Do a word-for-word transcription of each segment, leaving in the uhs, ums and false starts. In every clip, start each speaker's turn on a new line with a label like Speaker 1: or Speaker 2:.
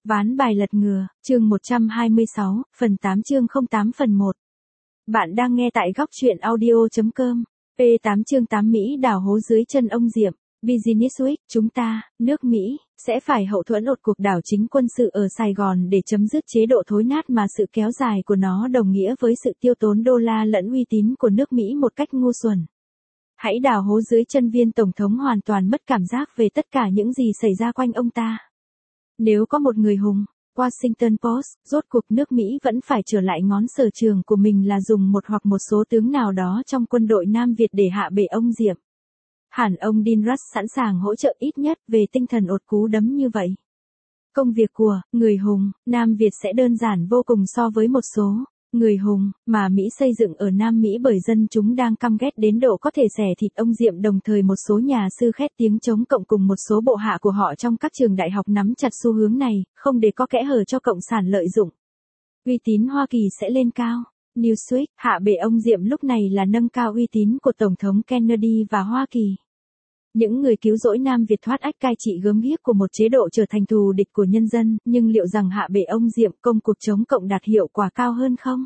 Speaker 1: Ván bài lật ngừa, chương một trăm hai mươi sáu, phần tám chương không tám phần một. Bạn đang nghe tại góc truyện audio chấm com. P tám chương tám Mỹ đào hố dưới chân ông Diệm. Business Week, chúng ta, nước Mỹ, sẽ phải hậu thuẫn một cuộc đảo chính quân sự ở Sài Gòn để chấm dứt chế độ thối nát mà sự kéo dài của nó đồng nghĩa với sự tiêu tốn đô la lẫn uy tín của nước Mỹ một cách ngu xuẩn. Hãy đào hố dưới chân viên Tổng thống hoàn toàn mất cảm giác về tất cả những gì xảy ra quanh ông ta. Nếu có một người hùng, Washington Post, rốt cuộc nước Mỹ vẫn phải trở lại ngón sở trường của mình là dùng một hoặc một số tướng nào đó trong quân đội Nam Việt để hạ bệ ông Diệm. Hẳn ông Dean Rush sẵn sàng hỗ trợ ít nhất về tinh thần ột cú đấm như vậy. Công việc của người hùng Nam Việt sẽ đơn giản vô cùng so với một số người hùng mà Mỹ xây dựng ở Nam Mỹ bởi dân chúng đang căm ghét đến độ có thể xẻ thịt ông Diệm, đồng thời một số nhà sư khét tiếng chống cộng cùng một số bộ hạ của họ trong các trường đại học nắm chặt xu hướng này, không để có kẽ hở cho cộng sản lợi dụng. Uy tín Hoa Kỳ sẽ lên cao. Newsweek, hạ bệ ông Diệm lúc này là nâng cao uy tín của Tổng thống Kennedy và Hoa Kỳ. Những người cứu rỗi Nam Việt thoát ách cai trị gớm ghiếc của một chế độ trở thành thù địch của nhân dân, nhưng liệu rằng hạ bệ ông Diệm công cuộc chống cộng đạt hiệu quả cao hơn không?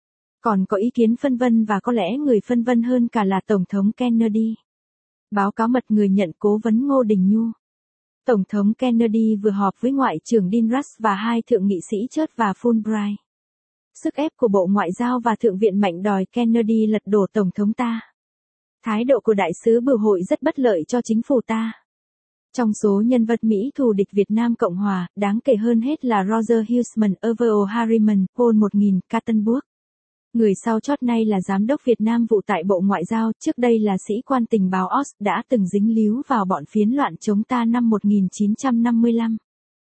Speaker 1: Còn có ý kiến phân vân, và có lẽ người phân vân hơn cả là Tổng thống Kennedy. Báo cáo mật người nhận cố vấn Ngô Đình Nhu. Tổng thống Kennedy vừa họp với Ngoại trưởng Dean Rush và hai thượng nghị sĩ Church và Fulbright. Sức ép của Bộ Ngoại giao và Thượng viện mạnh đòi Kennedy lật đổ Tổng thống ta. Thái độ của đại sứ bưu hội rất bất lợi cho chính phủ ta. Trong số nhân vật Mỹ thù địch Việt Nam Cộng Hòa, đáng kể hơn hết là Roger Huseman, Averell Harriman, Paul một nghìn, Kattenburg. Người sau chót nay là Giám đốc Việt Nam vụ tại Bộ Ngoại giao, trước đây là sĩ quan tình báo Oz, đã từng dính líu vào bọn phiến loạn chống ta năm một nghìn chín trăm năm mươi lăm.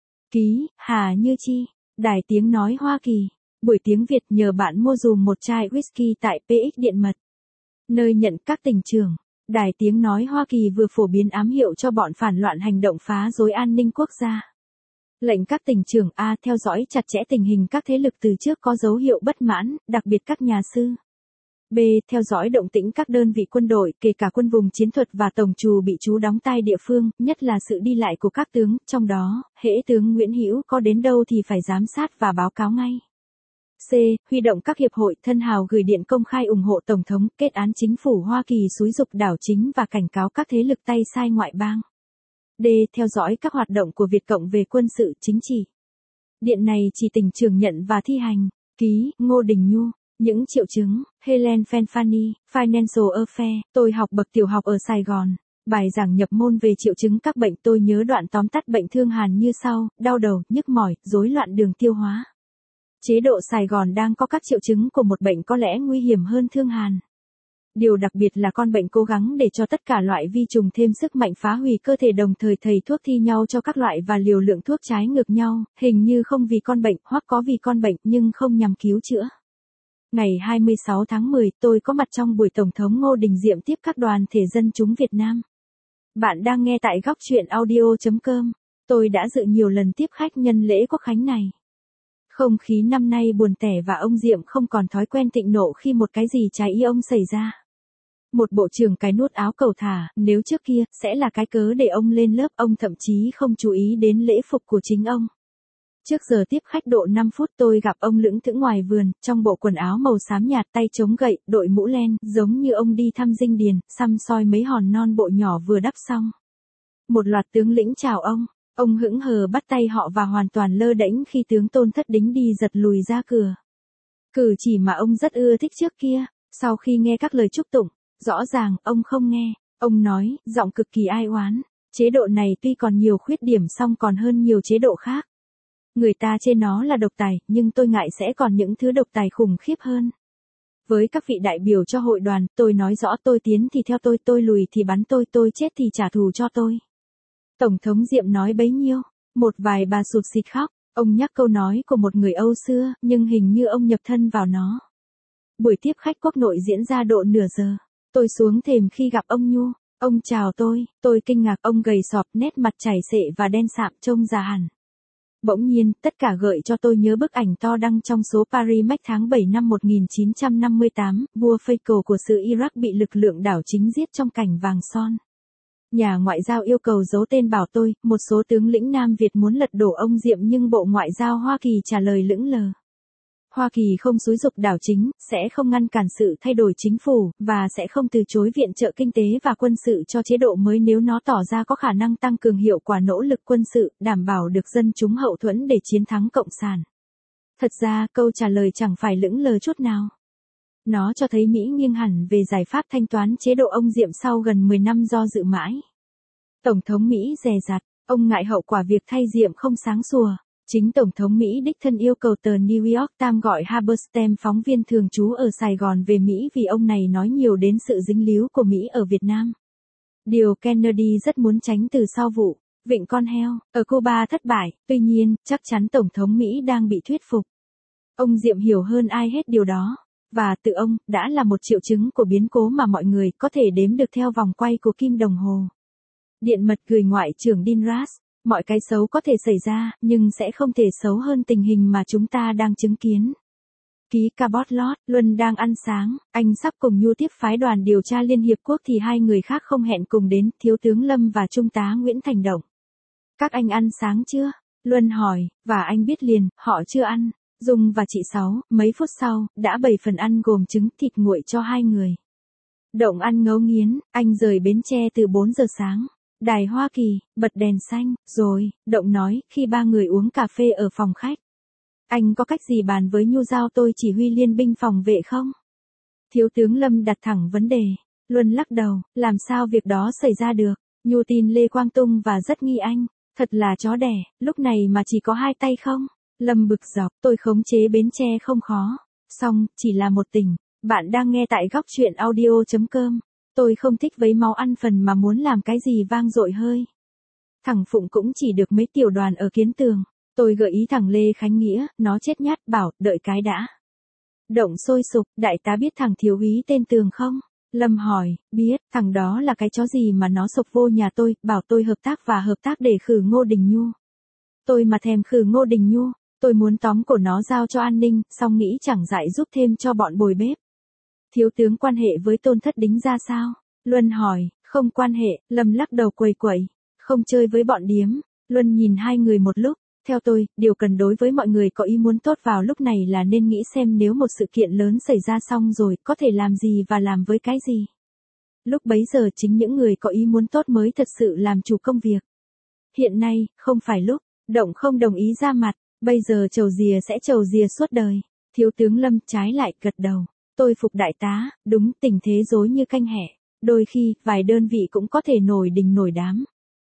Speaker 1: Ký, Hà Như Chi, Đài Tiếng Nói Hoa Kỳ. Buổi tiếng Việt nhờ bạn mua dùm một chai whisky tại pê ích Điện Mật. Nơi nhận các tỉnh trường, Đài Tiếng Nói Hoa Kỳ vừa phổ biến ám hiệu cho bọn phản loạn hành động phá rối an ninh quốc gia. Lệnh các tỉnh trưởng A. theo dõi chặt chẽ tình hình các thế lực từ trước có dấu hiệu bất mãn, đặc biệt các nhà sư. B. theo dõi động tĩnh các đơn vị quân đội, kể cả quân vùng chiến thuật và tổng trù bị trú đóng tại địa phương, nhất là sự đi lại của các tướng, trong đó, hễ tướng Nguyễn Hữu có đến đâu thì phải giám sát và báo cáo ngay. C. huy động các hiệp hội thân hào gửi điện công khai ủng hộ Tổng thống, kết án chính phủ Hoa Kỳ xúi giục đảo chính và cảnh cáo các thế lực tay sai ngoại bang. D. theo dõi các hoạt động của Việt Cộng về quân sự, chính trị. Điện này chỉ tỉnh trưởng nhận và thi hành. Ký, Ngô Đình Nhu. Những triệu chứng, Helen Fanfani, Financial Affair, tôi học bậc tiểu học ở Sài Gòn. Bài giảng nhập môn về triệu chứng các bệnh, tôi nhớ đoạn tóm tắt bệnh thương hàn như sau: đau đầu, nhức mỏi, rối loạn đường tiêu hóa. Chế độ Sài Gòn đang có các triệu chứng của một bệnh có lẽ nguy hiểm hơn thương hàn. Điều đặc biệt là con bệnh cố gắng để cho tất cả loại vi trùng thêm sức mạnh phá hủy cơ thể, đồng thời thầy thuốc thi nhau cho các loại và liều lượng thuốc trái ngược nhau, hình như không vì con bệnh, hoặc có vì con bệnh nhưng không nhằm cứu chữa. Ngày hai mươi sáu tháng mười, tôi có mặt trong buổi Tổng thống Ngô Đình Diệm tiếp các đoàn thể dân chúng Việt Nam. Bạn đang nghe tại góc truyện audio chấm com. Tôi đã dự nhiều lần tiếp khách nhân lễ Quốc khánh này. Không khí năm nay buồn tẻ và ông Diệm không còn thói quen thịnh nộ khi một cái gì trái ý ông xảy ra. Một bộ trưởng cái nút áo cầu thả, nếu trước kia, sẽ là cái cớ để ông lên lớp, ông thậm chí không chú ý đến lễ phục của chính ông. Trước giờ tiếp khách độ năm phút, tôi gặp ông lững thững ngoài vườn, trong bộ quần áo màu xám nhạt, tay chống gậy, đội mũ len, giống như ông đi thăm dinh điền, săm soi mấy hòn non bộ nhỏ vừa đắp xong. Một loạt tướng lĩnh chào ông. Ông hững hờ bắt tay họ và hoàn toàn lơ đễnh khi tướng Tôn Thất Đính đi giật lùi ra cửa. Cử chỉ mà ông rất ưa thích trước kia, sau khi nghe các lời chúc tụng, rõ ràng ông không nghe. Ông nói, giọng cực kỳ ai oán, chế độ này tuy còn nhiều khuyết điểm song còn hơn nhiều chế độ khác. Người ta chê nó là độc tài, nhưng tôi ngại sẽ còn những thứ độc tài khủng khiếp hơn. Với các vị đại biểu cho hội đoàn, tôi nói rõ, tôi tiến thì theo tôi, tôi lùi thì bắn tôi, tôi chết thì trả thù cho tôi. Tổng thống Diệm nói bấy nhiêu, một vài bà sụt sịt khóc, ông nhắc câu nói của một người Âu xưa, nhưng hình như ông nhập thân vào nó. Buổi tiếp khách quốc nội diễn ra độ nửa giờ, tôi xuống thềm khi gặp ông Nhu, ông chào tôi, tôi kinh ngạc, ông gầy sọp, nét mặt chảy xệ và đen sạm, trông già hẳn. Bỗng nhiên, tất cả gợi cho tôi nhớ bức ảnh to đăng trong số Paris Match tháng bảy năm một nghìn chín trăm năm mươi tám, vua Faisal của xứ Iraq bị lực lượng đảo chính giết trong cảnh vàng son. Nhà ngoại giao yêu cầu giấu tên bảo tôi, một số tướng lĩnh Nam Việt muốn lật đổ ông Diệm nhưng Bộ Ngoại giao Hoa Kỳ trả lời lững lờ. Hoa Kỳ không xúi giục đảo chính, sẽ không ngăn cản sự thay đổi chính phủ, và sẽ không từ chối viện trợ kinh tế và quân sự cho chế độ mới nếu nó tỏ ra có khả năng tăng cường hiệu quả nỗ lực quân sự, đảm bảo được dân chúng hậu thuẫn để chiến thắng Cộng sản. Thật ra, câu trả lời chẳng phải lững lờ chút nào. Nó cho thấy Mỹ nghiêng hẳn về giải pháp thanh toán chế độ ông Diệm sau gần mười năm do dự mãi. Tổng thống Mỹ dè dặt, ông ngại hậu quả việc thay Diệm không sáng sủa. Chính Tổng thống Mỹ đích thân yêu cầu tờ New York Times gọi Halberstam, phóng viên thường trú ở Sài Gòn, về Mỹ vì ông này nói nhiều đến sự dính líu của Mỹ ở Việt Nam. Điều Kennedy rất muốn tránh từ sau vụ Vịnh Con Heo ở Cuba thất bại, tuy nhiên, chắc chắn Tổng thống Mỹ đang bị thuyết phục. Ông Diệm hiểu hơn ai hết điều đó, và tự ông đã là một triệu chứng của biến cố mà mọi người có thể đếm được theo vòng quay của kim đồng hồ. Điện mật gửi Ngoại trưởng Dean Rusk. Mọi cái xấu có thể xảy ra, nhưng sẽ không thể xấu hơn tình hình mà chúng ta đang chứng kiến. Ký Cabot Lodge, Luân đang ăn sáng, anh sắp cùng Nhu tiếp phái đoàn điều tra Liên Hiệp Quốc thì hai người khác không hẹn cùng đến, Thiếu tướng Lâm và Trung tá Nguyễn Thành Động. Các anh ăn sáng chưa? Luân hỏi, và anh biết liền, họ chưa ăn. Dung và chị Sáu, mấy phút sau, đã bày phần ăn gồm trứng thịt nguội cho hai người. Động ăn ngấu nghiến, anh rời Bến Tre từ bốn giờ sáng. Đài Hoa Kỳ, bật đèn xanh, rồi, Động nói, khi ba người uống cà phê ở phòng khách. Anh có cách gì bàn với Nhu giao tôi chỉ huy liên binh phòng vệ không? Thiếu tướng Lâm đặt thẳng vấn đề. Luân lắc đầu, làm sao việc đó xảy ra được? Nhu tin Lê Quang Tung và rất nghi anh. Thật là chó đẻ, lúc này mà chỉ có hai tay không? Lâm bực dọc, tôi khống chế Bến Tre không khó. Xong, chỉ là một tỉnh. Bạn đang nghe tại góc truyện audio chấm com. Tôi không thích vấy máu ăn phần mà muốn làm cái gì vang dội hơi. Thằng Phụng cũng chỉ được mấy tiểu đoàn ở Kiến Tường. Tôi gợi ý thằng Lê Khánh Nghĩa, nó chết nhát, bảo, đợi cái đã. Động sôi sục, đại tá biết thằng thiếu úy tên Tường không? Lâm hỏi, biết, thằng đó là cái chó gì mà nó sộc vô nhà tôi, bảo tôi hợp tác và hợp tác để khử Ngô Đình Nhu. Tôi mà thèm khử Ngô Đình Nhu, tôi muốn tóm cổ nó giao cho an ninh, xong nghĩ chẳng dại giúp thêm cho bọn bồi bếp. Thiếu tướng quan hệ với Tôn Thất Đính ra sao? Luân hỏi, không quan hệ, Lâm lắc đầu quầy quẩy, không chơi với bọn điếm. Luân nhìn hai người một lúc, theo tôi, điều cần đối với mọi người có ý muốn tốt vào lúc này là nên nghĩ xem nếu một sự kiện lớn xảy ra xong rồi, có thể làm gì và làm với cái gì. Lúc bấy giờ chính những người có ý muốn tốt mới thật sự làm chủ công việc. Hiện nay, không phải lúc, Động không đồng ý ra mặt, bây giờ trầu dìa sẽ trầu dìa suốt đời. Thiếu tướng Lâm trái lại gật đầu. Tôi phục đại tá, đúng, tình thế rối như canh hẹ. Đôi khi, vài đơn vị cũng có thể nổi đình nổi đám.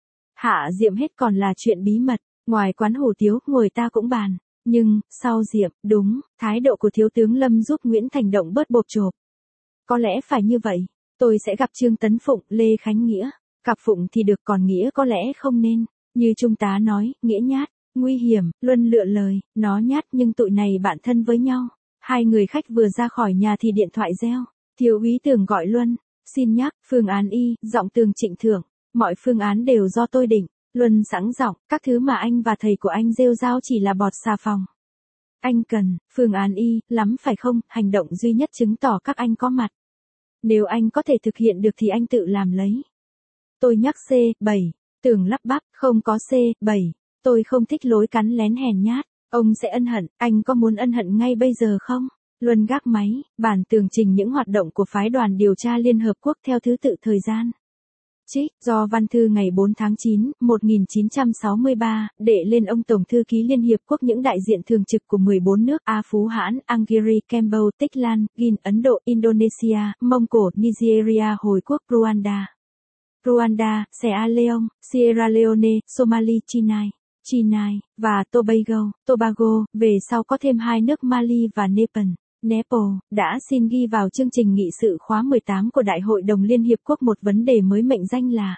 Speaker 1: Hạ Diệm hết còn là chuyện bí mật, ngoài quán hủ tiếu, ngồi ta cũng bàn. Nhưng, sau Diệm, đúng, thái độ của Thiếu tướng Lâm giúp Nguyễn Thành Động bớt bộp chộp. Có lẽ phải như vậy, tôi sẽ gặp Trương Tấn Phụng, Lê Khánh Nghĩa. Gặp Phụng thì được, còn Nghĩa có lẽ không nên. Như Trung tá nói, Nghĩa nhát, nguy hiểm, Luân lựa lời, nó nhát nhưng tụi này bạn thân với nhau. Hai người khách vừa ra khỏi nhà thì điện thoại reo. Thiếu úy Tường gọi Luân. Xin nhắc, phương án Y, giọng Tường trịnh thưởng. Mọi phương án đều do tôi định. Luân sẵn giọng, các thứ mà anh và thầy của anh rêu rao chỉ là bọt xà phòng. Anh cần, phương án Y, lắm phải không, hành động duy nhất chứng tỏ các anh có mặt. Nếu anh có thể thực hiện được thì anh tự làm lấy. Tôi nhắc C bảy. Tường lắp bắp, không có C bảy. Tôi không thích lối cắn lén hèn nhát. Ông sẽ ân hận, anh có muốn ân hận ngay bây giờ không? Luân gác máy, bản tường trình những hoạt động của phái đoàn điều tra Liên Hợp Quốc theo thứ tự thời gian. Trích, do văn thư ngày bốn tháng chín, một nghìn chín trăm sáu mươi ba, đệ lên ông Tổng Thư ký Liên Hiệp Quốc những đại diện thường trực của mười bốn nước A Phú Hãn, Hungary, Campuchia, Tích Lan, Guinea, Ấn Độ, Indonesia, Mông Cổ, Nigeria, Hồi Quốc, Rwanda. Rwanda, Sierra Leone, Sierra Leone, Somali, China. China và Tobago, Tobago, về sau có thêm hai nước Mali và Nepal, Nepal, đã xin ghi vào chương trình nghị sự khóa mười tám của Đại hội đồng Liên Hiệp Quốc một vấn đề mới mệnh danh là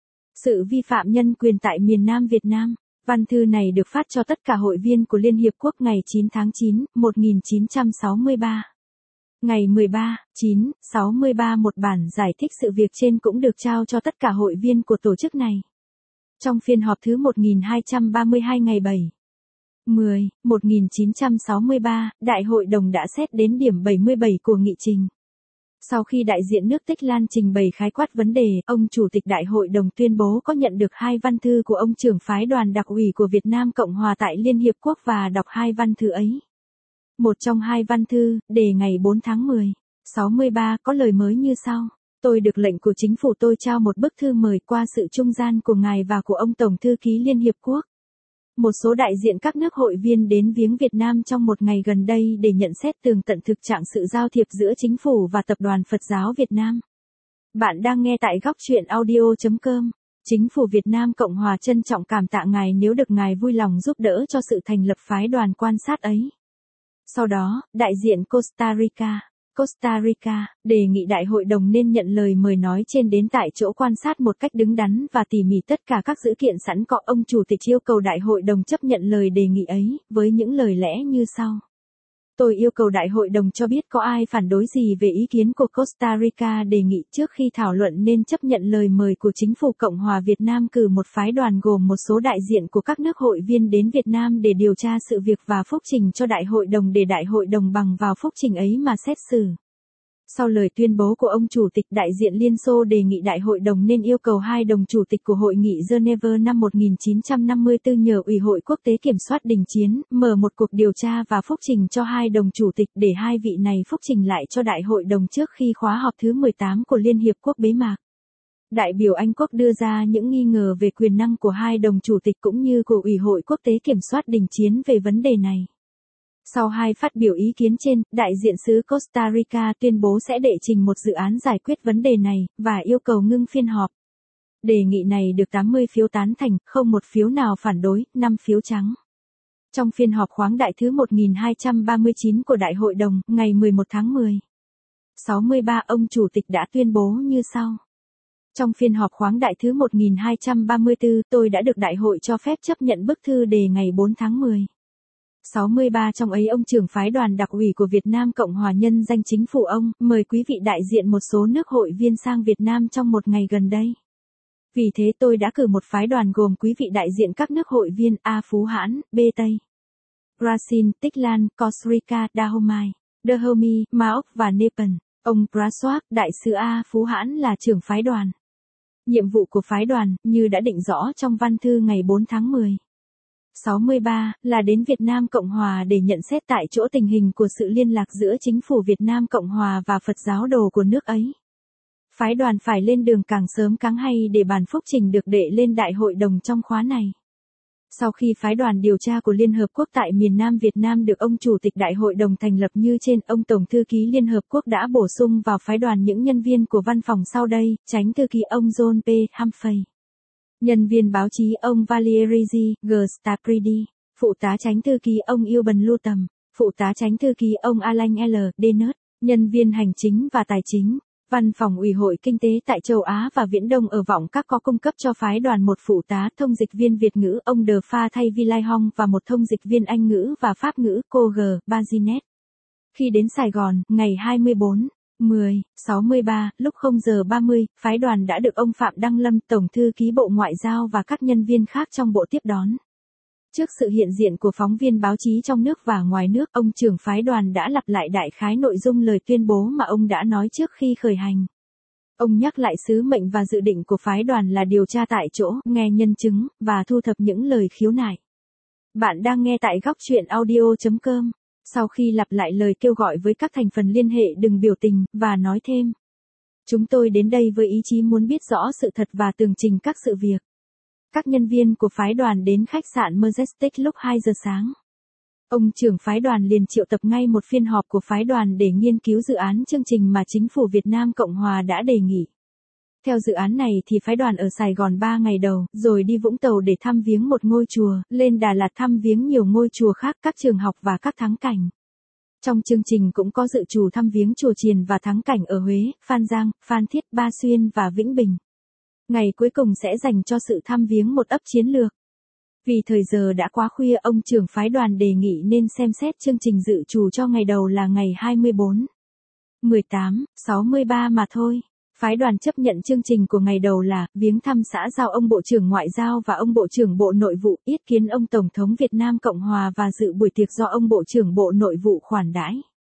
Speaker 1: sự vi phạm nhân quyền tại miền Nam Việt Nam. Văn thư này được phát cho tất cả hội viên của Liên Hiệp Quốc ngày chín tháng chín, một nghìn chín trăm sáu mươi ba. Ngày mười ba, chín, sáu mươi ba một bản giải thích sự việc trên cũng được trao cho tất cả hội viên của tổ chức này. Trong phiên họp thứ một nghìn hai trăm ba mươi hai ngày bảy, mười, một nghìn chín trăm sáu mươi ba, Đại hội đồng đã xét đến điểm bảy mươi bảy của nghị trình. Sau khi đại diện nước Tích Lan trình bày khái quát vấn đề, ông Chủ tịch Đại hội đồng tuyên bố có nhận được hai văn thư của ông trưởng phái đoàn đặc ủy của Việt Nam Cộng Hòa tại Liên Hiệp Quốc và đọc hai văn thư ấy. Một trong hai văn thư, đề ngày bốn tháng mười, sáu mươi ba có lời mới như sau. Tôi được lệnh của chính phủ tôi trao một bức thư mời qua sự trung gian của ngài và của ông Tổng thư ký Liên Hiệp Quốc. Một số đại diện các nước hội viên đến viếng Việt Nam trong một ngày gần đây để nhận xét tường tận thực trạng sự giao thiệp giữa chính phủ và Tập đoàn Phật giáo Việt Nam. Bạn đang nghe tại góc chuyện audio chấm com. Chính phủ Việt Nam Cộng Hòa trân trọng cảm tạ ngài nếu được ngài vui lòng giúp đỡ cho sự thành lập phái đoàn quan sát ấy. Sau đó, đại diện Costa Rica, Costa Rica, đề nghị đại hội đồng nên nhận lời mời nói trên đến tại chỗ quan sát một cách đứng đắn và tỉ mỉ tất cả các dữ kiện sẵn có. Ông Chủ tịch yêu cầu đại hội đồng chấp nhận lời đề nghị ấy, với những lời lẽ như sau. Tôi yêu cầu đại hội đồng cho biết có ai phản đối gì về ý kiến của Costa Rica đề nghị trước khi thảo luận nên chấp nhận lời mời của chính phủ Cộng hòa Việt Nam cử một phái đoàn gồm một số đại diện của các nước hội viên đến Việt Nam để điều tra sự việc và phúc trình cho đại hội đồng để đại hội đồng bằng vào phúc trình ấy mà xét xử. Sau lời tuyên bố của ông Chủ tịch, đại diện Liên Xô đề nghị đại hội đồng nên yêu cầu hai đồng chủ tịch của Hội nghị Geneva năm một nghìn chín trăm năm mươi tư nhờ Ủy hội Quốc tế Kiểm soát Đình Chiến, mở một cuộc điều tra và phúc trình cho hai đồng chủ tịch để hai vị này phúc trình lại cho đại hội đồng trước khi khóa họp thứ mười tám của Liên Hiệp Quốc bế mạc. Đại biểu Anh Quốc đưa ra những nghi ngờ về quyền năng của hai đồng chủ tịch cũng như của Ủy hội Quốc tế Kiểm soát Đình Chiến về vấn đề này. Sau hai phát biểu ý kiến trên, đại diện xứ Costa Rica tuyên bố sẽ đệ trình một dự án giải quyết vấn đề này, và yêu cầu ngưng phiên họp. Đề nghị này được tám mươi phiếu tán thành, không một phiếu nào phản đối, năm phiếu trắng. Trong phiên họp khoáng đại thứ một nghìn hai trăm ba mươi chín của Đại hội đồng, ngày mười một tháng mười, sáu mươi ba, ông Chủ tịch đã tuyên bố như sau. Trong phiên họp khoáng đại thứ một nghìn hai trăm ba mươi tư, tôi đã được đại hội cho phép chấp nhận bức thư đề ngày bốn tháng mười. sáu mươi ba trong ấy ông trưởng phái đoàn đặc ủy của Việt Nam Cộng Hòa nhân danh chính phủ ông, mời quý vị đại diện một số nước hội viên sang Việt Nam trong một ngày gần đây. Vì thế tôi đã cử một phái đoàn gồm quý vị đại diện các nước hội viên A Phú Hãn, B Tây, Brazil, Tích Lan, Costa Rica, Dahomey, Dahomey, Maroc và Nepal. Ông Praswak, đại sứ A Phú Hãn là trưởng phái đoàn. Nhiệm vụ của phái đoàn, như đã định rõ trong văn thư ngày bốn tháng mười. sáu mươi ba, là đến Việt Nam Cộng Hòa để nhận xét tại chỗ tình hình của sự liên lạc giữa chính phủ Việt Nam Cộng Hòa và Phật giáo đồ của nước ấy. Phái đoàn phải lên đường càng sớm càng hay để bản phúc trình được đệ lên đại hội đồng trong khóa này. Sau khi phái đoàn điều tra của Liên Hợp Quốc tại miền Nam Việt Nam được ông Chủ tịch Đại hội đồng thành lập như trên, ông Tổng thư ký Liên Hợp Quốc đã bổ sung vào phái đoàn những nhân viên của văn phòng sau đây: Chánh thư ký ông John P. Humphrey, nhân viên báo chí ông Valery G. Stapridi, phụ tá chánh thư ký ông Ilban Lutam, phụ tá chánh thư ký ông Alain L. Denert, nhân viên hành chính và tài chính. Văn phòng Ủy hội Kinh tế tại châu Á và Viễn Đông ở Vọng Các có cung cấp cho phái đoàn một phụ tá thông dịch viên Việt ngữ ông De Pha thay Vilay Hong và một thông dịch viên Anh ngữ và Pháp ngữ cô G. Bazinet. Khi đến Sài Gòn, ngày hai mươi bốn, mười, sáu mươi ba, lúc không giờ ba mươi, phái đoàn đã được ông Phạm Đăng Lâm, Tổng thư ký Bộ Ngoại giao và các nhân viên khác trong bộ tiếp đón. Trước sự hiện diện của phóng viên báo chí trong nước và ngoài nước, ông trưởng phái đoàn đã lặp lại đại khái nội dung lời tuyên bố mà ông đã nói trước khi khởi hành. Ông nhắc lại sứ mệnh và dự định của phái đoàn là điều tra tại chỗ, nghe nhân chứng, và thu thập những lời khiếu nại. Bạn đang nghe tại góc chuyện audio chấm com. Sau khi lặp lại lời kêu gọi với các thành phần liên hệ đừng biểu tình, và nói thêm. Chúng tôi đến đây với ý chí muốn biết rõ sự thật và tường trình các sự việc. Các nhân viên của phái đoàn đến khách sạn Majestic lúc hai giờ sáng. Ông trưởng phái đoàn liền triệu tập ngay một phiên họp của phái đoàn để nghiên cứu dự án chương trình mà chính phủ Việt Nam Cộng Hòa đã đề nghị. Theo dự án này thì phái đoàn ở Sài Gòn ba ngày đầu, rồi đi Vũng Tàu để thăm viếng một ngôi chùa, lên Đà Lạt thăm viếng nhiều ngôi chùa khác, các trường học và các thắng cảnh. Trong chương trình cũng có dự trù thăm viếng chùa Chiền và thắng cảnh ở Huế, Phan Giang, Phan Thiết, Ba Xuyên và Vĩnh Bình. Ngày cuối cùng sẽ dành cho sự thăm viếng một ấp chiến lược. Vì thời giờ đã quá khuya, ông trưởng phái đoàn đề nghị nên xem xét chương trình dự trù cho ngày đầu là ngày hai mươi bốn, mười tám, sáu mươi ba mà thôi. Phái đoàn chấp nhận chương trình của ngày đầu là viếng thăm xã giao ông Bộ trưởng Ngoại giao và ông Bộ trưởng Bộ Nội vụ, yết kiến ông Tổng thống Việt Nam Cộng Hòa và dự buổi tiệc do ông Bộ trưởng Bộ Nội vụ khoản đãi.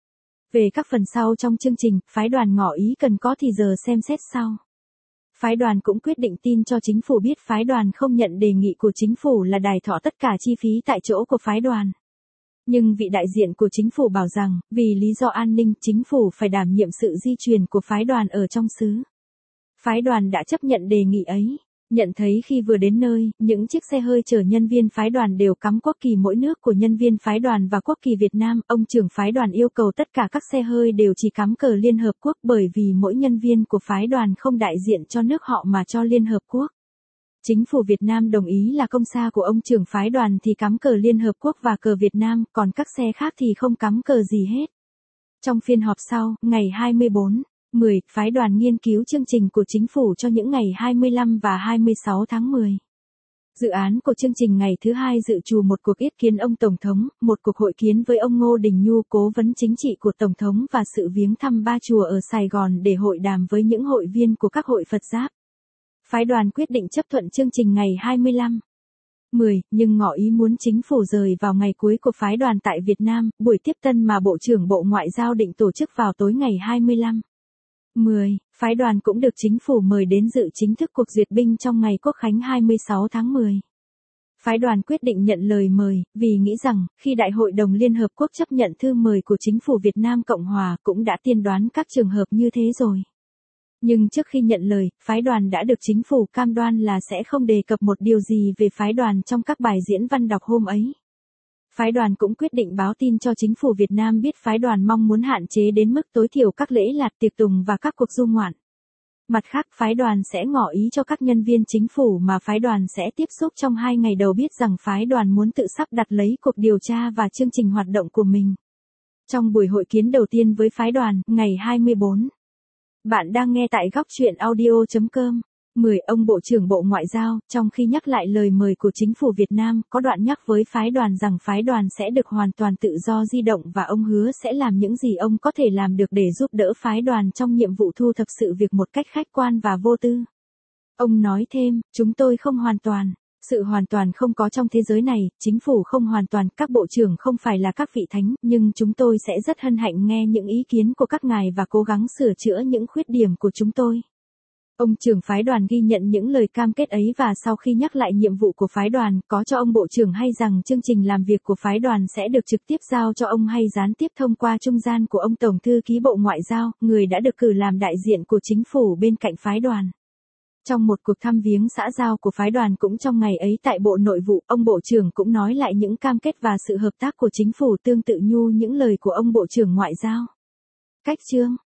Speaker 1: Về các phần sau trong chương trình, phái đoàn ngỏ ý cần có thì giờ xem xét sau. Phái đoàn cũng quyết định tin cho chính phủ biết phái đoàn không nhận đề nghị của chính phủ là đài thọ tất cả chi phí tại chỗ của phái đoàn. Nhưng vị đại diện của chính phủ bảo rằng, vì lý do an ninh, chính phủ phải đảm nhiệm sự di chuyển của phái đoàn ở trong xứ. Phái đoàn đã chấp nhận đề nghị ấy. Nhận thấy khi vừa đến nơi, những chiếc xe hơi chở nhân viên phái đoàn đều cắm quốc kỳ mỗi nước của nhân viên phái đoàn và quốc kỳ Việt Nam. Ông trưởng phái đoàn yêu cầu tất cả các xe hơi đều chỉ cắm cờ Liên Hợp Quốc bởi vì mỗi nhân viên của phái đoàn không đại diện cho nước họ mà cho Liên Hợp Quốc. Chính phủ Việt Nam đồng ý là công xa của ông trưởng phái đoàn thì cắm cờ Liên Hợp Quốc và cờ Việt Nam, còn các xe khác thì không cắm cờ gì hết. Trong phiên họp sau, ngày hai mươi bốn, mười, phái đoàn nghiên cứu chương trình của chính phủ cho những ngày hai mươi lăm và hai mươi sáu tháng mười. Dự án của chương trình ngày thứ hai dự trù một cuộc yết kiến ông Tổng thống, một cuộc hội kiến với ông Ngô Đình Nhu cố vấn chính trị của Tổng thống và sự viếng thăm ba chùa ở Sài Gòn để hội đàm với những hội viên của các hội Phật giáo. Phái đoàn quyết định chấp thuận chương trình ngày hai mươi lăm, mười, nhưng ngỏ ý muốn chính phủ rời vào ngày cuối của phái đoàn tại Việt Nam, buổi tiếp tân mà Bộ trưởng Bộ Ngoại giao định tổ chức vào tối ngày hai mươi lăm, mười, phái đoàn cũng được chính phủ mời đến dự chính thức cuộc duyệt binh trong ngày Quốc khánh hai mươi sáu tháng mười. Phái đoàn quyết định nhận lời mời, vì nghĩ rằng, khi Đại hội đồng Liên Hợp Quốc chấp nhận thư mời của chính phủ Việt Nam Cộng Hòa cũng đã tiên đoán các trường hợp như thế rồi. Nhưng trước khi nhận lời, phái đoàn đã được chính phủ cam đoan là sẽ không đề cập một điều gì về phái đoàn trong các bài diễn văn đọc hôm ấy. Phái đoàn cũng quyết định báo tin cho chính phủ Việt Nam biết phái đoàn mong muốn hạn chế đến mức tối thiểu các lễ lạt tiệc tùng và các cuộc du ngoạn. Mặt khác, phái đoàn sẽ ngỏ ý cho các nhân viên chính phủ mà phái đoàn sẽ tiếp xúc trong hai ngày đầu biết rằng phái đoàn muốn tự sắp đặt lấy cuộc điều tra và chương trình hoạt động của mình. Trong buổi hội kiến đầu tiên với phái đoàn, ngày hai mươi bốn. Bạn đang nghe tại góc truyện audio chấm com. mười. Ông Bộ trưởng Bộ Ngoại giao, trong khi nhắc lại lời mời của chính phủ Việt Nam, có đoạn nhắc với phái đoàn rằng phái đoàn sẽ được hoàn toàn tự do di động và ông hứa sẽ làm những gì ông có thể làm được để giúp đỡ phái đoàn trong nhiệm vụ thu thập sự việc một cách khách quan và vô tư. Ông nói thêm, chúng tôi không hoàn toàn. Sự hoàn toàn không có trong thế giới này, chính phủ không hoàn toàn, các bộ trưởng không phải là các vị thánh, nhưng chúng tôi sẽ rất hân hạnh nghe những ý kiến của các ngài và cố gắng sửa chữa những khuyết điểm của chúng tôi. Ông trưởng phái đoàn ghi nhận những lời cam kết ấy và sau khi nhắc lại nhiệm vụ của phái đoàn, có cho ông bộ trưởng hay rằng chương trình làm việc của phái đoàn sẽ được trực tiếp giao cho ông hay gián tiếp thông qua trung gian của ông Tổng thư ký Bộ Ngoại giao, người đã được cử làm đại diện của chính phủ bên cạnh phái đoàn. Trong một cuộc thăm viếng xã giao của phái đoàn cũng trong ngày ấy tại Bộ Nội vụ, ông Bộ trưởng cũng nói lại những cam kết và sự hợp tác của chính phủ tương tự như những lời của ông Bộ trưởng Ngoại giao. Cách chương